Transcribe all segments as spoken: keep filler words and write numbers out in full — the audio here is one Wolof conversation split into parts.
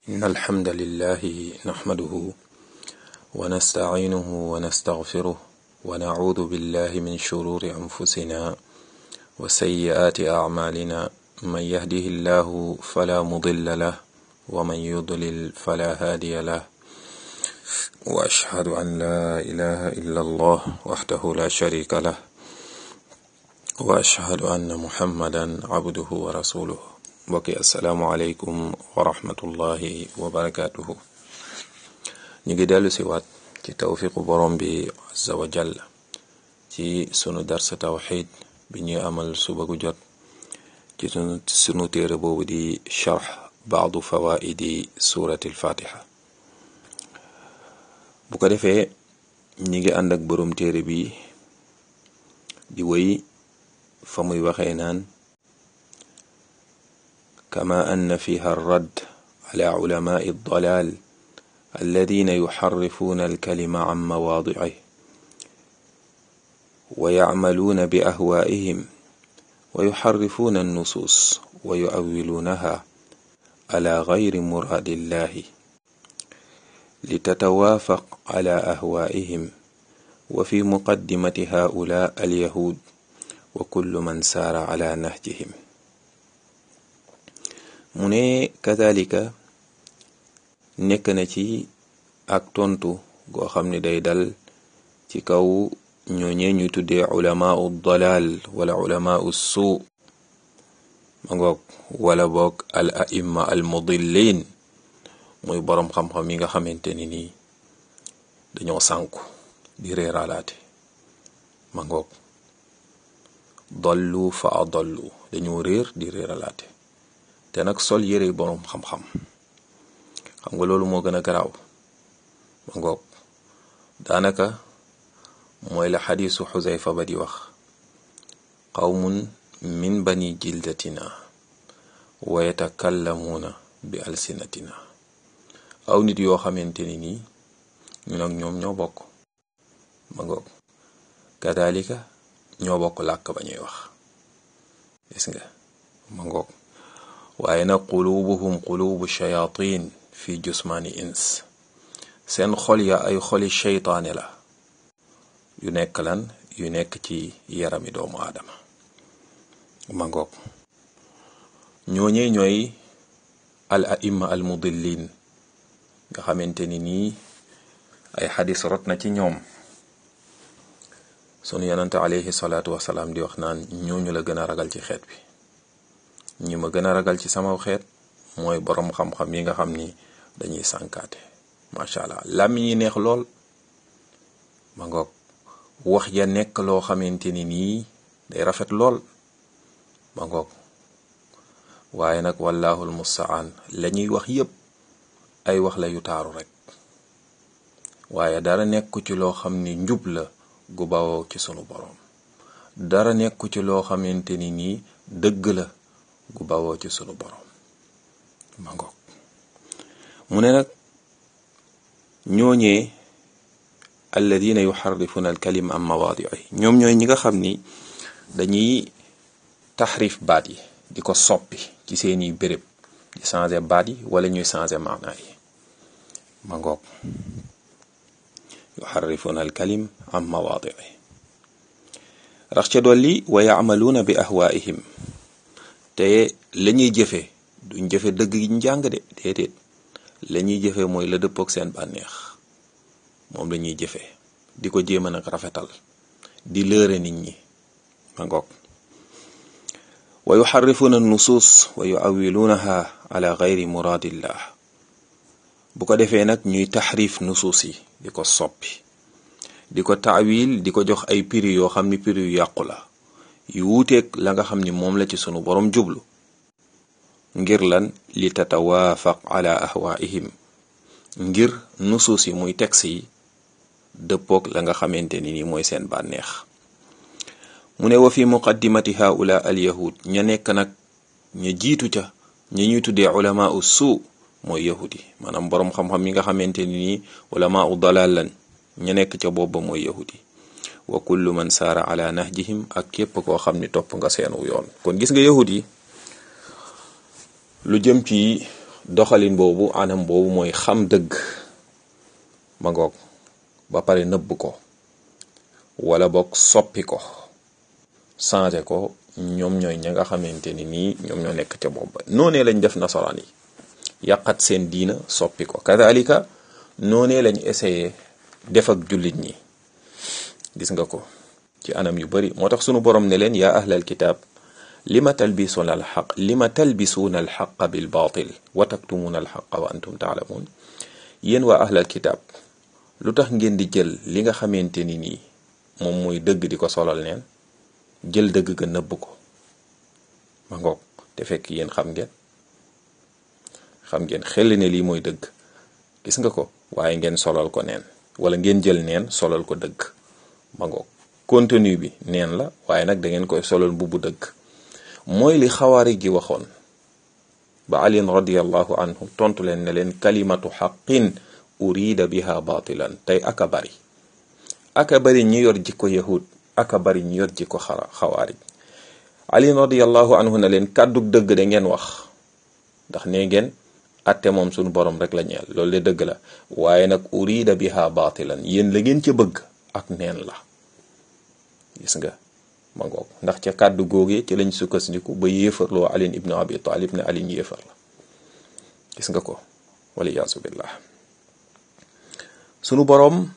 إن الحمد لله نحمده ونستعينه ونستغفره ونعوذ بالله من شرور أنفسنا وسيئات أعمالنا من يهده الله فلا مضل له ومن يضلل فلا هادي له وأشهد أن لا إله إلا الله وحده لا شريك له وأشهد أن محمدا عبده ورسوله mbokki asalaamualeykum wa rahmatullahi wa barakatuhu ñu ngi dellu si waat ci tawfiqu borom bi azza wa jalla ci sunu darsa tawxid bi ñuy amal suba gu jot ci sunu sunu téere boobu di charx baadu fawaidi surati alfatiha bu ko defee ñi ngi ànd ak borom téere bi di wéy fa muy waxee naan كما أن فيها الرد على علماء الضلال الذين يحرفون الكلم عن مواضعه ويعملون بأهوائهم ويحرفون النصوص ويؤولونها على غير مراد الله لتتوافق على أهوائهم وفي مقدمة هؤلاء اليهود وكل من سار على نهجهم mu ne kadalika nekk na ci ak tontu goo xam ne day dal ci kaw ñooñee ñu tuddee ulamaau dalal wala ulamaau suu ma ngoog wala boog al aimma al mudillin muy boroom xam-xam yi nga xamante ni nii dañoo sànku di réeralaate ma ngoog dollu fa adollu dañoo réer di réeralaate te nag sol yére boroom xam-xam xam nga loolu moo gën a garaaw ma ngoog daanaka mooy la xadiisu xuzayfa ba di wax qawmun min bani jildatina wa yatakallamuuna bi alsinatina aw nit yoo xamante ni nii ñun ak ñoom ñoo bokk ma ngoog kadalika ñoo bokk làkk ba ñuy wax gis nga ma ngoog waaye nag qulubuhum qulubu shayatin fi jusmaani ins seen xol ya ay xoli sheytaane la yu nekk lan yu nekk ci yarami doomu aadama ma ngoog ñooñee ñooy al aimma al mudillin nga xamante ni nii ay xadis rot na ci ñoom sunu yonante alayhi salaatu wasalaam di wax naan ñooñu la gën a ragal ci xeet bi ñi ma gën a ragal ci sama xeet mooy boroom xam-xam yi nga xam ni dañuy sànkaate macha allah làmmiñ yi neex lool ma ngoog wax ya nekk loo xamante ni nii day rafet lool ma ngoog waaye nag wallahul mustaan la ñuy wax yépp ay wax la yu taaru rek waaye dara nekku ci loo xam ni njub la gu bawoo ci sunu boroom dara nekku ci loo xamante ni nii dëgg la gu bawoo ci sunu borom ma ngoog mu ne nag ñooñee alladina yuxarrifuna alkalima am mawaadi'i ñoom ñooy ñi nga xam ni dañuy taxrif baat yi di ko soppi ci seeni béréb di changer baat yi wala ñuy changer maanaa yi ma ngoog yuxarrifuna alkalim am mawaadi'i rax ca dolli wa yacmaluuna bi ahwaa'ihim te la ñuy jëfe duñ jëfe dëgg gi njàng de déedéet la ñuy jëfe mooy la dëppook seen bànneex moom la ñuy jëfe di ko jéem a nag rafetal di lëre nit ñi ma ngoog wa yuxarrifuuna nusuus wa yuawiluunaha ala gayri muraadillah bu ko defee nag ñuy taxrif nusuus yi di ko soppi di ko taawil di ko jox ay piri yoo xam ni piri yu yàqu la yu wuuteeg la nga xam ni moom la ci sunu boroom jublu ngir lan li tatawaafaq ala ahwaihim ngir nusuus yi muy texte yi dëppoog la nga xamante ni ni mooy seen bànneex mu ne wa fi muqaddimati haula al yahud ña nekk nag ña jiitu ca ña ñuy tuddee ulama u suu mooy yahudi maanaam boroom xam-xam yi nga xamante ni nii ulama u dalal lan ña nekk ca booba mooy yahudi wa kullu man saara ala nahjihim ak képp koo xam ni topp nga seenu yoon kon gis nga yahud yi lu jëm ci doxalin boobu anam boobu mooy xam dëgg ma ngoog ba pare nëbb ko wala boog soppi ko changé ko ñoom ñooy ña nga xamante ni nii ñoom ñoo nekk ca boobu noonee lañ def nasaraan yi yàqat seen diina soppi ko kadalika noonee lañ essayé def ak jullit ñi gis nga ko ci anam yu bari moo tax sunu borom ne leen yaa ahlal kitaab lima talbisuuna alxaq lima talbisuuna alxaqa bil baatil wa taktumuuna alxaqa wa antum taalamuun yéen waa ahlal kitaab lu tax ngeen di jël li nga xamante ni nii moom mooy dëgg di ko solal neen jël dëgg ga nëbb ko ma ngoog te fekk yéen xam ngeen xam ngeen xel ne lii mooy dëgg gis nga ko waaye ngeen solal ko neen wala ngeen jël neen solal ko dëgg ma ngoog contenu bi neen la waaye nag da ngeen koy solal mbubu dëgg mooy li xawaari gi waxoon ba alin radiallahu anhu tontu leen ne leen kalimatu xaqin urida biha batilan tey aka bari aka bari ñi yor jikko yahud aka bari ñi yor jikko xara xawaari alin radiallahu anhu ne leen kàddug dëgg da ngeen wax ndax nee ngeen atte moom suñu borom rek la ñeel loolu de dëgg la waaye nag urida biha batilan yéen la ngeen ca bëgg ak neen la gis nga ma ngoog ndax ca kàddu googee ci lañ sukkandiku ba yéefarloo alin ibnu abi talib ne alin yéefar la gis nga ko waliyaasu billah sunu boroom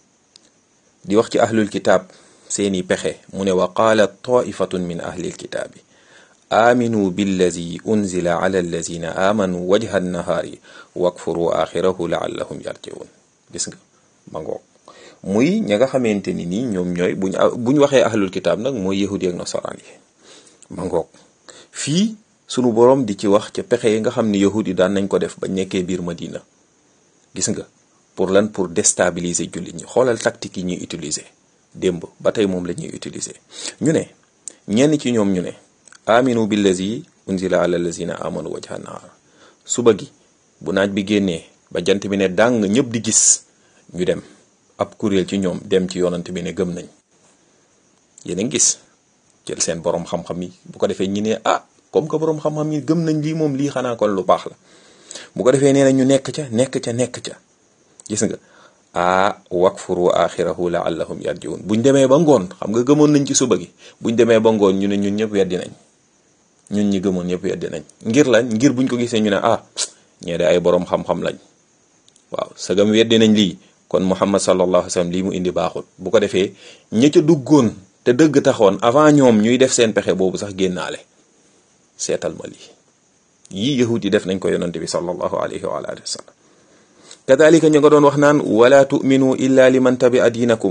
di wax ci ahlul kitaab seeni pexe mu ne wa qaalat taifatun min ahlil kitaabi aaminu billazi unzila ala allazina aamanu wajha nahaari wakfuru axirahu laallahum yarjiun gis nga ma ngoog muy ña nga xamante ni nii ñoom ñooy buñ buñ waxee ahlul kitaab nag mooy yahudi ak nasaraan yi ma ngoog fii sunu boroom di ci wax ca pexe yi nga xam ne yahudi daan nañ ko def bañ nekkee biir Madina gis nga pour lan pour déstabiliser jullit ñi xoolal tactique yi ñuy utiliser démb ba tey moom la ñuy utiliser ñu ne ñenn ci ñoom ñu ne aminu billazi unzila ala allazina amanu wajha nahar suba gi bu naaj bi génnee ba jant bi ne dàng ñëpp di gis ñu dem ab kuréel ci ñoom dem ci yonant bi ne gëm nañ yéen a ngi gis jël seen borom xam-xam yi bu ko defee ñi ne ah comme que borom xam-xam yi gëm nañ lii moom lii xanaa kon lu baax la bu ko defee nee na ñu nekk ca nekk ca nekk ca gis nga ah wakfuru axirahu laallahum yarjiun buñ demee ba ngoon xam nga gëmoon nañ ci suba gi buñ demee ba ngoon ñu ne ñun ñëpp weddi nañ ñun ñi gëmoon ñëpp weddi nañ ngir lañ ngir buñ ko gisee ñu ne ah ñee de ay borom xam-xam lañ waaw sagam weddi nañ lii kon Muhammad sallallahu alayhi wa sallam lii mu indi baaxul bu ko defee ña ca duggoon te dëgg taxoon avant ñoom ñuy def seen pexe boobu sax génnaale seetal ma lii yii yahud yi def nañ ko yonante bi sallallahu alayhi wa alihi wa sallam kadalika ñu nga doon wax naan wala tu'minu illa liman tabi'a diinakum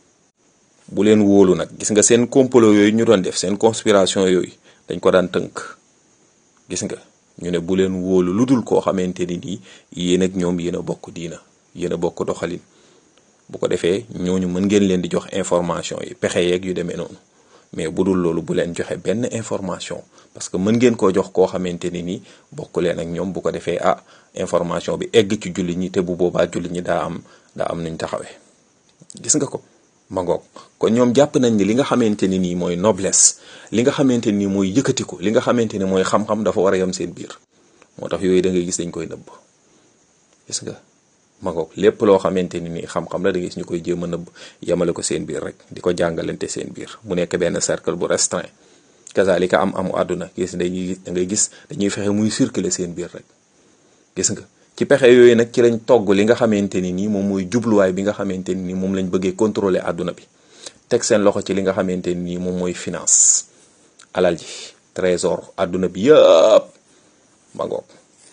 bu leen wóolu nag gis nga seen complot yooyu ñu doon def seen conspiration yooyu dañ ko daan tënk gis nga ñu ne bu leen wóolu lu dul koo xamante ni nii yéen ak ñoom yéen a bokk diina yéen a bokk doxalin bu ko defee ñooñu mën ngeen leen di jox information yi pexe yeeg yu demee noonu mais bu dul loolu bu leen joxe benn information parce que mën ngeen koo jox koo xamante ni nii bokk leen ak ñoom bu ko defee ah information bi egg ci jullit ñi te bu boobaa jullit ñi daa am daa am nuñ taxawee gis nga ko ma ngoog kon ñoom jàpp nañ ni li nga xamante ni nii mooy noblesse li nga xamante ni mooy yëkkatiku li nga xamante ni mooy xam-xam dafa war a yem seen biir moo tax yooyu da ngay gis dañ koy nëbb gis nga ma ngoog lépp loo xamante ni nii xam-xam la da ngay gis ñu koy jéem a nëbb yemale ko seen biir rek di ko jàngalante seen biir mu nekk benn cercle bu restreint kazalika am amu àdduna gis dañuy da ngay gis dañuy fexe muy circuler seen biir rek gis nga ci pexe yooyu nag ci lañ togg li nga xamante ni nii moom mooy jubluwaay bi nga xamante ni nii moom lañ bëggee contrôler àdduna bi teg seen loxo ci li nga xamante ni nii moom mooy finance alal ji trésor àdduna bi yëpp ma ngoog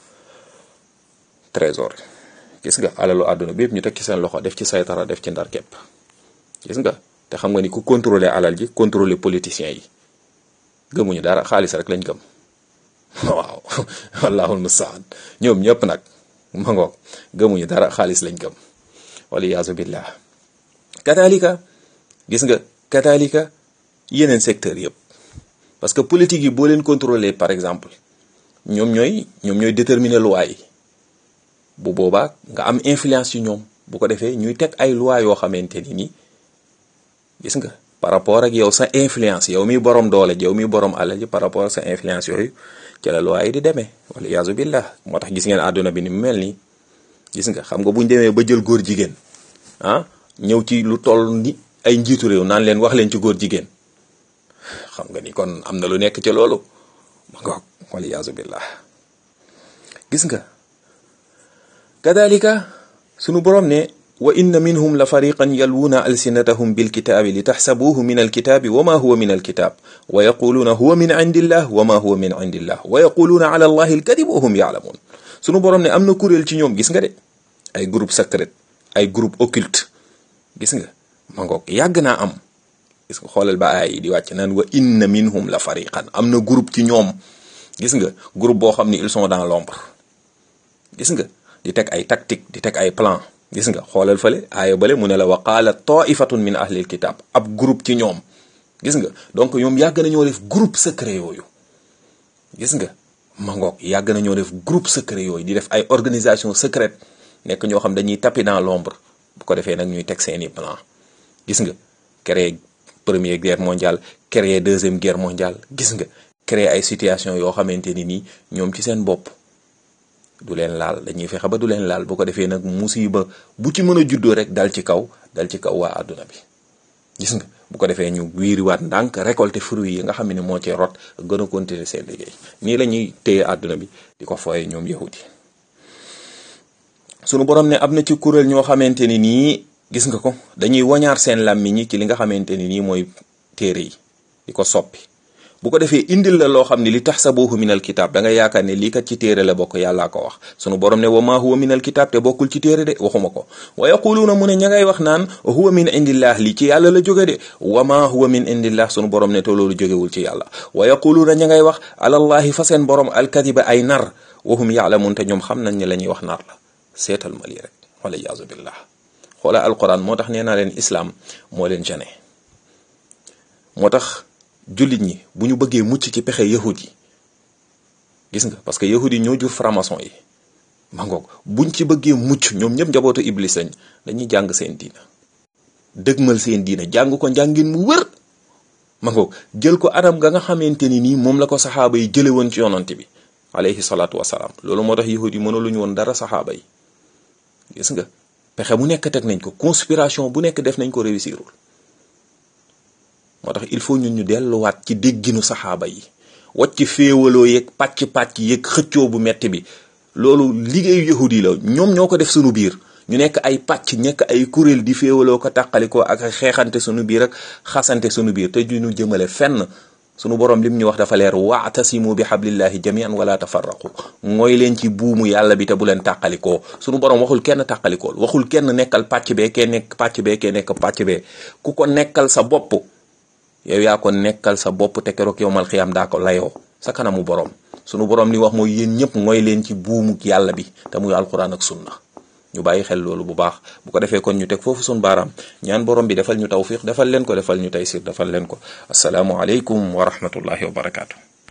trésor gis nga alalu àdduna bi yëpp ñu teg ci seen loxo def ci saytara def ci ndar képp gis nga te xam nga ni ku contrôler alal ji contrôler politiciens yi gëmuñu dara xaalis rek lañ gëm waaw wallahul mustaan ñoom ñëpp nag ma ngoog gëmuñu dara xaalis lañ gëm waliyaasu billah katalika gis nga katalika yeneen secteur yëpp parce que politique yi boo leen contrôler par exemple ñoom ñooy ñoom ñooy déterminer loi yi bu boobaa nga am influence ci ñoom bu ko defee ñuy teg ay loi yoo xamante ni nii gis nga par rapport ak yow sa influence yow mi borom doole yow mi borom alal ji par rapport ak sa influence yooyu ci la loi yi di demee wala yaasu billah. moo tax gis ngeen àdduna bi ni mu mel nii gis nga xam nga buñ demee ba jël góor jigéen ah ñëw ci lu toll ni ay njiitu réew naan leen wax leen ci góor jigéen xam nga ni kon am na lu nekk ci loolu ma ngoog wala yaasu billah. gis nga kadalika sunu borom ne wa inna minhum la fariqan yalwuna alsinatahum bilkitaabi li taxsabuuhu min alkitaabi wa ma huwa min alkitaab wa yaquluuna huwa min indillah wa ma huwa min indillah wa yaquluuna ala allahi alkadib wa hum yaalamuun. sunu borom ne am na kuréel ci ñoom gis nga de ay groupe secret ay groupe occulte gis nga ma ngoog yàgg naa am gis nga xoolal ba ay di wàcc naan wa inna minhum la fariqan am na groupe ci ñoom gis nga groupe boo xam ni ils sont dans l'ombre gis nga di teg ay tactique di teg ay plan gis nga xoolal fale aaya bale mu ne la wa qaala taifatun min ahlil kitab ab groupe ci ñoom gis nga donc ñoom yàgg nañoo def groupe secret yooyu gis nga ma ngoog yàgg nañoo def groupe secret yooyu di def ay organisation secrète nekk ñoo xam dañuy tapis dans l'ombre bu ko defee nag ñuy teg seeni plan gis nga créer première guerre mondiale créer deuxième guerre mondiale gis nga créer ay situation yoo xamante ni nii ñoom ci seen bopp du leen laal dañuy fexe ba du leen laal bu ko defee nag musiba bu ci mën a juddoo rek dal ci kaw dal ci kaw waa àdduna bi gis nga bu ko defee ñu wiiriwaat ndànk récolter fruits yi nga xam ne moo ci rot gën a continuer seen liggéey nii la ñuy téye àdduna bi di ko fooye ñoom yahudi sunu borom ne am na ci kuréel ñoo xamante ni nii gis nga ko dañuy wañaar seen làmmiñ ñi ci li nga xamante ni nii mooy téere yi di ko soppi bu ko defee indil la loo xam ne li taxsabuhu min alkitab da nga yaakaar ne lii kat ci téere la bokk yàllaa ko wax sunu borom ne wa ma huwa min alkitab te bokkul ci téere de waxuma ko wa yaquluuna mu ne ña ngay wax naan huwa min indillah lii ci yàlla la jóge de wa ma huwa min indillah sunu borom ne te loolu jógewul ci yàlla wa yaquluuna ña ngay wax alallahi fa seen borom alkadiba ay nar wa hum yaalamun te ñoom xam nañ ne la ñuy wax nar la seetal ma lii rek wala yaazu billah xoola alquran moo tax nee naa leen islam moo leen gêné moo tax jullit ñi bu ñu bëggee mucc ci pexe yahud yi gis nga parce que yahud yi ñoo jur franc-maçon yi ma ngoog buñ ci bëggee mucc ñoom ñëpp njabootu iblis lañ dañuy jàng seen diina dëgmal seen diina jàng ko njàngin mu wër ma ngoog jël ko anam nga nga xamante ni nii moom la ko saxaaba yi jële woon ci yonante bi alayhi salaatu wasalaam loolu moo tax yahud yi mënaluñu woon dara saxaaba yi gis nga pexe bu nekk teg nañ ko conspiration bu nekk def nañ ko réussirul moo tax il faut ñun ñu delluwaat ci dégginu saxaaba yi wacc féewaloo yeeg pàcc-pàcc yeeg xëccoo bu metti bi loolu liggéeyu yahudi la ñoom ñoo ko def sunu biir ñu nekk ay pàcc nekk ay kuréel di féewaloo ko tàqalikoo ak xeexante sunu biir ak xasante sunu biir te ñu jëmale fenn sunu borom lim ñu wax dafa leer wa'tasimu bi hablillahi jami'an wala tafarraqu mooy leen ci buumu yàlla bi te bu leen tàqalikoo sunu borom waxul kenn tàqalikool waxul kenn nekkal pàcc bee kee nekk pàcc bee kee nekk pàcc bee ku ko nekkal sa bopp yow yaa ko nekkal sa bopp te keroog yow mal xiyaam daa ko layoo sa kanamu borom sunu borom li wax mooy yéen ñëpp mooy leen ci buumu yàlla bi te muy alquran ak sunna ñu bàyyi xel loolu bu baax bu ko defee kon ñu teg foofu sun baaraam ñaan borom bi defal ñu tawfiq defal leen ko defal ñu taysir defal leen ko asalaamu aleykum wa rahmatullahi wa barakaatu.